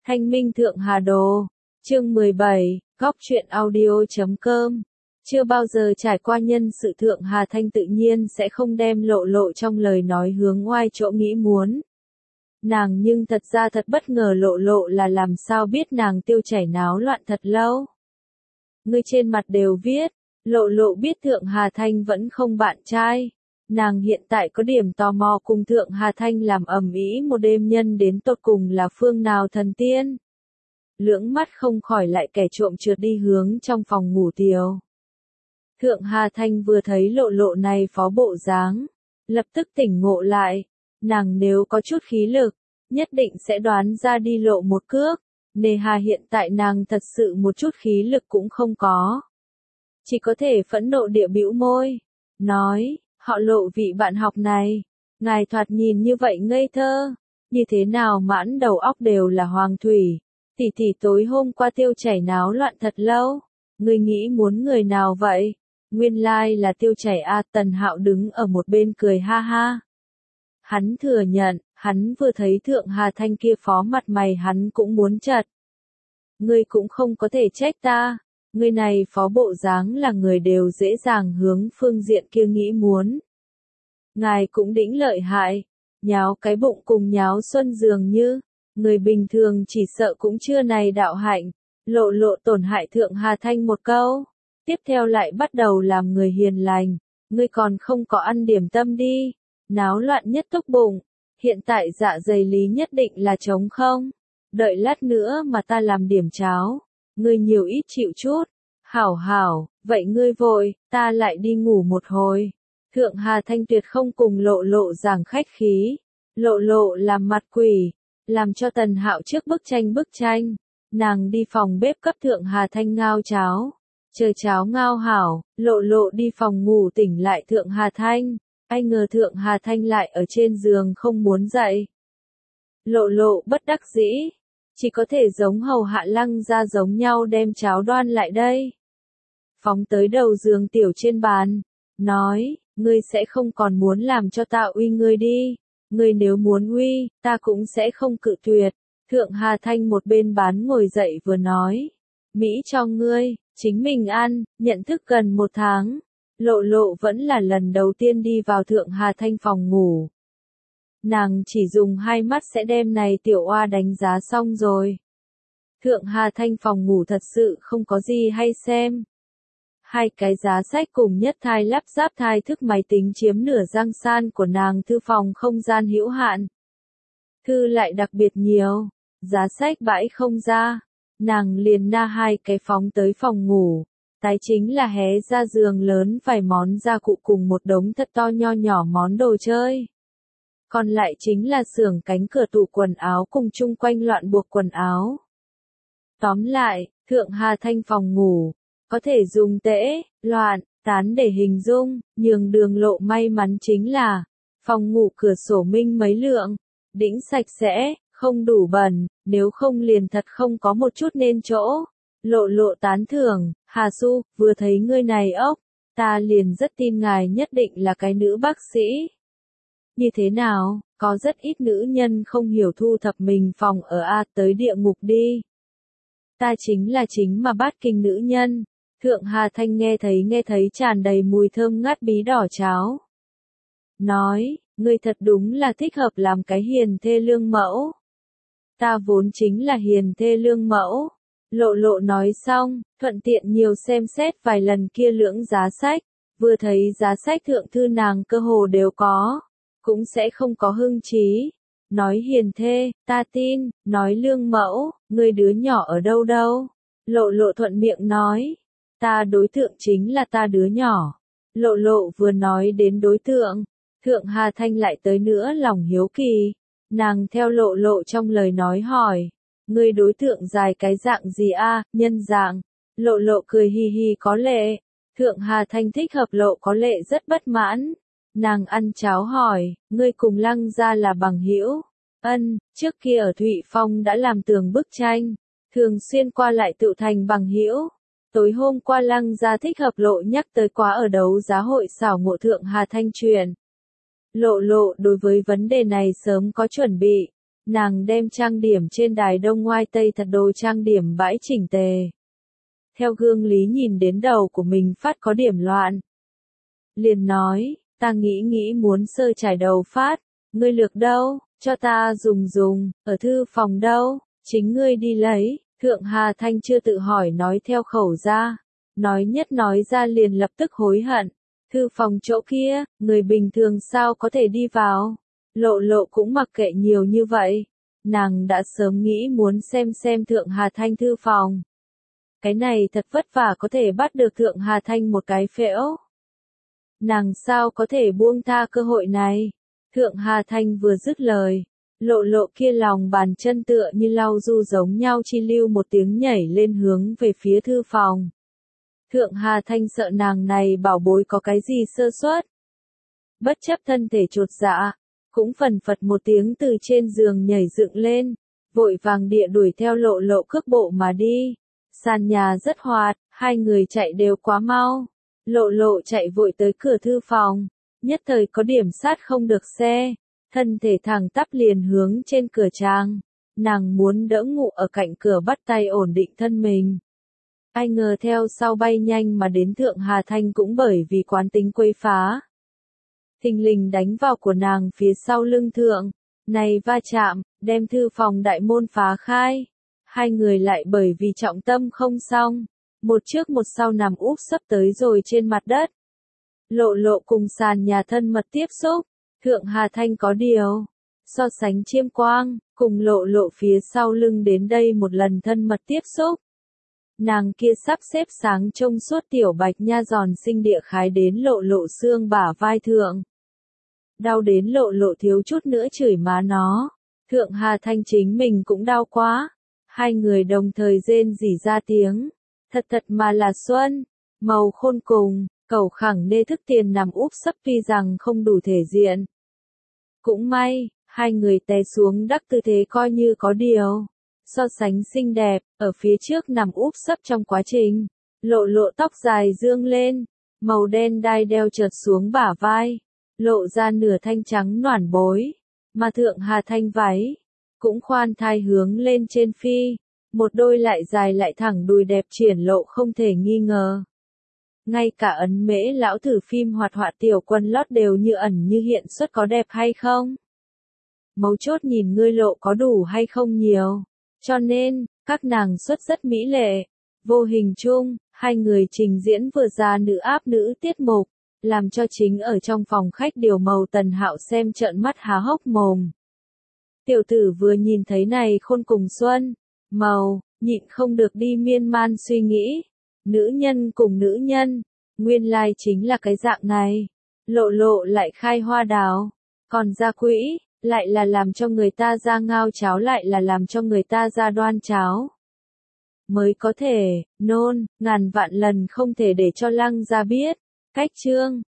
Thanh minh Thượng Hà Đồ. Chương 17, góc truyện audio.com. Chưa bao giờ trải qua nhân sự Thượng Hà Thanh tự nhiên sẽ không đem lộ lộ trong lời nói hướng oai chỗ nghĩ muốn. Nàng nhưng thật ra thật bất ngờ lộ lộ là làm sao biết nàng tiêu chảy náo loạn thật lâu. Ngươi trên mặt đều viết, lộ lộ biết Thượng Hà Thanh vẫn không bạn trai. Nàng hiện tại có điểm tò mò cùng Thượng Hà Thanh làm ầm ĩ một đêm nhân đến tột cùng là phương nào thần tiên. Lưỡng mắt không khỏi lại kẻ trộm trượt đi hướng trong phòng ngủ Tiều. Thượng Hà Thanh vừa thấy lộ lộ này phó bộ dáng, lập tức tỉnh ngộ lại, nàng nếu có chút khí lực, nhất định sẽ đoán ra đi lộ một cước, nề hà hiện tại nàng thật sự một chút khí lực cũng không có. Chỉ có thể phẫn nộ địa bĩu môi, nói, họ lộ vị bạn học này, ngài thoạt nhìn như vậy ngây thơ, như thế nào mãn đầu óc đều là hoàng thủy, tỷ tỷ tối hôm qua tiêu chảy náo loạn thật lâu, ngươi nghĩ muốn người nào vậy? Nguyên lai là tiêu chảy a. Tần Hạo đứng ở một bên cười ha ha. Hắn thừa nhận, hắn vừa thấy Thượng Hà Thanh kia phó mặt mày hắn cũng muốn chật. Ngươi cũng không có thể trách ta, ngươi này phó bộ dáng là người đều dễ dàng hướng phương diện kia nghĩ muốn. Ngài cũng đĩnh lợi hại, nháo cái bụng cùng nháo xuân dường như, người bình thường chỉ sợ cũng chưa này đạo hạnh, lộ lộ tổn hại Thượng Hà Thanh một câu. Tiếp theo lại bắt đầu làm người hiền lành, ngươi còn không có ăn điểm tâm đi, náo loạn nhất túc bụng, hiện tại dạ dày lý nhất định là trống không, đợi lát nữa mà ta làm điểm cháo, ngươi nhiều ít chịu chút, hảo hảo, vậy ngươi vội, ta lại đi ngủ một hồi. Thượng Hà Thanh tuyệt không cùng lộ lộ giảng khách khí, lộ lộ làm mặt quỷ, làm cho Tần Hạo trước bức tranh, nàng đi phòng bếp cấp Thượng Hà Thanh ngao cháo. Chờ cháo ngao hảo, lộ lộ đi phòng ngủ tỉnh lại Thượng Hà Thanh, ai ngờ Thượng Hà Thanh lại ở trên giường không muốn dậy. Lộ lộ bất đắc dĩ, chỉ có thể giống hầu hạ Lăng ra giống nhau đem cháo đoan lại đây. Phóng tới đầu giường tiểu trên bàn, nói, ngươi sẽ không còn muốn làm cho ta uy ngươi đi, ngươi nếu muốn uy, ta cũng sẽ không cự tuyệt. Thượng Hà Thanh một bên bán ngồi dậy vừa nói, Mỹ cho ngươi. Chính mình ăn, nhận thức gần 1 tháng, lộ lộ vẫn là lần đầu tiên đi vào Thượng Hà Thanh phòng ngủ. Nàng chỉ dùng 2 mắt sẽ đem này tiểu oa đánh giá xong rồi. Thượng Hà Thanh phòng ngủ thật sự không có gì hay xem. 2 cái giá sách cùng nhất thai lắp ráp thai thức máy tính chiếm nửa giang san của nàng thư phòng không gian hữu hạn. Thư lại đặc biệt nhiều, giá sách bãi không ra. Nàng liền na 2 cái phóng tới phòng ngủ, tái chính là hé ra giường lớn vài món gia cụ cùng một đống thật to nho nhỏ món đồ chơi. Còn lại chính là xưởng cánh cửa tủ quần áo cùng chung quanh loạn buộc quần áo. Tóm lại, Thượng Hà Thanh phòng ngủ, có thể dùng tễ, loạn, tán để hình dung, nhường đường lộ may mắn chính là, phòng ngủ cửa sổ minh mấy lượng, đĩnh sạch sẽ. Không đủ bẩn, nếu không liền thật không có một chút nên chỗ. Lộ lộ tán thưởng, Hà Su, vừa thấy ngươi này ốc, ta liền rất tin ngài nhất định là cái nữ bác sĩ. Như thế nào, có rất ít nữ nhân không hiểu thu thập mình phòng ở A tới địa ngục đi. Ta chính là chính mà bát kinh nữ nhân. Thượng Hà Thanh nghe thấy tràn đầy mùi thơm ngát bí đỏ cháo. Nói, ngươi thật đúng là thích hợp làm cái hiền thê lương mẫu. Ta vốn chính là hiền thê lương mẫu. Lộ lộ nói xong, thuận tiện nhiều xem xét vài lần kia lưỡng giá sách, vừa thấy giá sách thượng thư nàng cơ hồ đều có, cũng sẽ không có hưng trí. Nói hiền thê, ta tin, nói lương mẫu, người đứa nhỏ ở đâu đâu. Lộ lộ thuận miệng nói, ta đối tượng chính là ta đứa nhỏ. Lộ lộ vừa nói đến đối tượng, Thượng Hà Thanh lại tới nữa lòng hiếu kỳ. Nàng theo lộ lộ trong lời nói hỏi, người đối tượng dài cái dạng gì a? Nhân dạng. Lộ lộ cười hi hi có lệ. Thượng Hà Thanh thích hợp lộ có lệ rất bất mãn. Nàng ăn cháo hỏi, ngươi cùng Lăng ra là bằng hữu? Ân, trước kia ở Thụy Phong đã làm tường bức tranh, thường xuyên qua lại tự thành bằng hữu. Tối hôm qua Lăng ra thích hợp lộ nhắc tới quá ở đấu giá hội xảo ngộ Thượng Hà Thanh truyền. Lộ lộ đối với vấn đề này sớm có chuẩn bị, Nàng đem trang điểm trên đài đông ngoai tây thật đồ trang điểm bãi chỉnh tề. Theo gương lý nhìn đến đầu của mình phát có điểm loạn. Liền nói, ta nghĩ muốn sơ trải đầu phát, ngươi lược đâu, cho ta dùng, ở thư phòng đâu, chính ngươi đi lấy. Thượng Hà Thanh chưa tự hỏi nói theo khẩu ra, nói ra liền lập tức hối hận. Thư phòng chỗ kia, người bình thường sao có thể đi vào? Lộ Lộ cũng mặc kệ nhiều như vậy, nàng đã sớm nghĩ muốn xem Thượng Hà Thanh thư phòng. Cái này thật vất vả có thể bắt được Thượng Hà Thanh một cái phễu. Nàng sao có thể buông tha cơ hội này? Thượng Hà Thanh vừa dứt lời, Lộ Lộ kia lòng bàn chân tựa như lau du giống nhau chi lưu một tiếng nhảy lên hướng về phía thư phòng. Thượng Hà Thanh sợ nàng này bảo bối có cái gì sơ suất. Bất chấp thân thể chột dạ, cũng phần phật một tiếng từ trên giường nhảy dựng lên, vội vàng địa đuổi theo Lộ Lộ cước bộ mà đi. Sàn nhà rất hoạt, hai người chạy đều quá mau. Lộ Lộ chạy vội tới cửa thư phòng, nhất thời có điểm sát không được xe, thân thể thẳng tắp liền hướng trên cửa trang. Nàng muốn đỡ ngụ ở cạnh cửa bắt tay ổn định thân mình. Ai ngờ theo sau bay nhanh mà đến Thượng Hà Thanh cũng bởi vì quán tính quấy phá. Thình lình đánh vào của nàng phía sau lưng thượng, này va chạm, đem thư phòng đại môn phá khai. Hai người lại bởi vì trọng tâm không xong, một trước một sau nằm úp sấp tới rồi trên mặt đất. Lộ Lộ cùng sàn nhà thân mật tiếp xúc, Thượng Hà Thanh có điều, so sánh Chiêm Quang, cùng Lộ Lộ phía sau lưng đến đây một lần thân mật tiếp xúc. Nàng kia sắp xếp sáng trông suốt tiểu bạch nha giòn xinh địa khái đến Lộ Lộ xương bả vai thượng. Đau đến Lộ Lộ thiếu chút nữa chửi má nó. Thượng Hà Thanh chính mình cũng đau quá. Hai người đồng thời rên rỉ ra tiếng. Thật mà là xuân. Màu khôn cùng, cẩu khẳng nê thức tiền nằm úp sấp tuy rằng không đủ thể diện. Cũng may, hai người té xuống đắc tư thế coi như có điều. So sánh xinh đẹp, ở phía trước nằm úp sấp trong quá trình. Lộ Lộ tóc dài dương lên, màu đen đai đeo trượt xuống bả vai. Lộ ra nửa thanh trắng noản bối, mà Thượng Hà Thanh váy, cũng khoan thai hướng lên trên phi, một đôi lại dài lại thẳng đùi đẹp triển lộ không thể nghi ngờ. Ngay cả ấn mễ lão thử phim hoạt họa tiểu quân lót đều như ẩn như hiện xuất có đẹp hay không. Mấu chốt nhìn ngươi lộ có đủ hay không nhiều, cho nên, các nàng xuất rất mỹ lệ, vô hình chung, hai người trình diễn vừa ra nữ áp nữ tiết mục. Làm cho chính ở trong phòng khách điều màu Tần Hạo xem trợn mắt há hốc mồm. Tiểu tử vừa nhìn thấy này khôn cùng xuân, màu, nhịn không được đi miên man suy nghĩ. Nữ nhân cùng nữ nhân, nguyên lai chính là cái dạng này. Lộ Lộ lại khai hoa đào, còn ra quỹ, lại là làm cho người ta ra ngao cháo lại là làm cho người ta ra đoan cháo. Mới có thể, nôn, ngàn vạn lần không thể để cho Lăng gia biết. Cách chương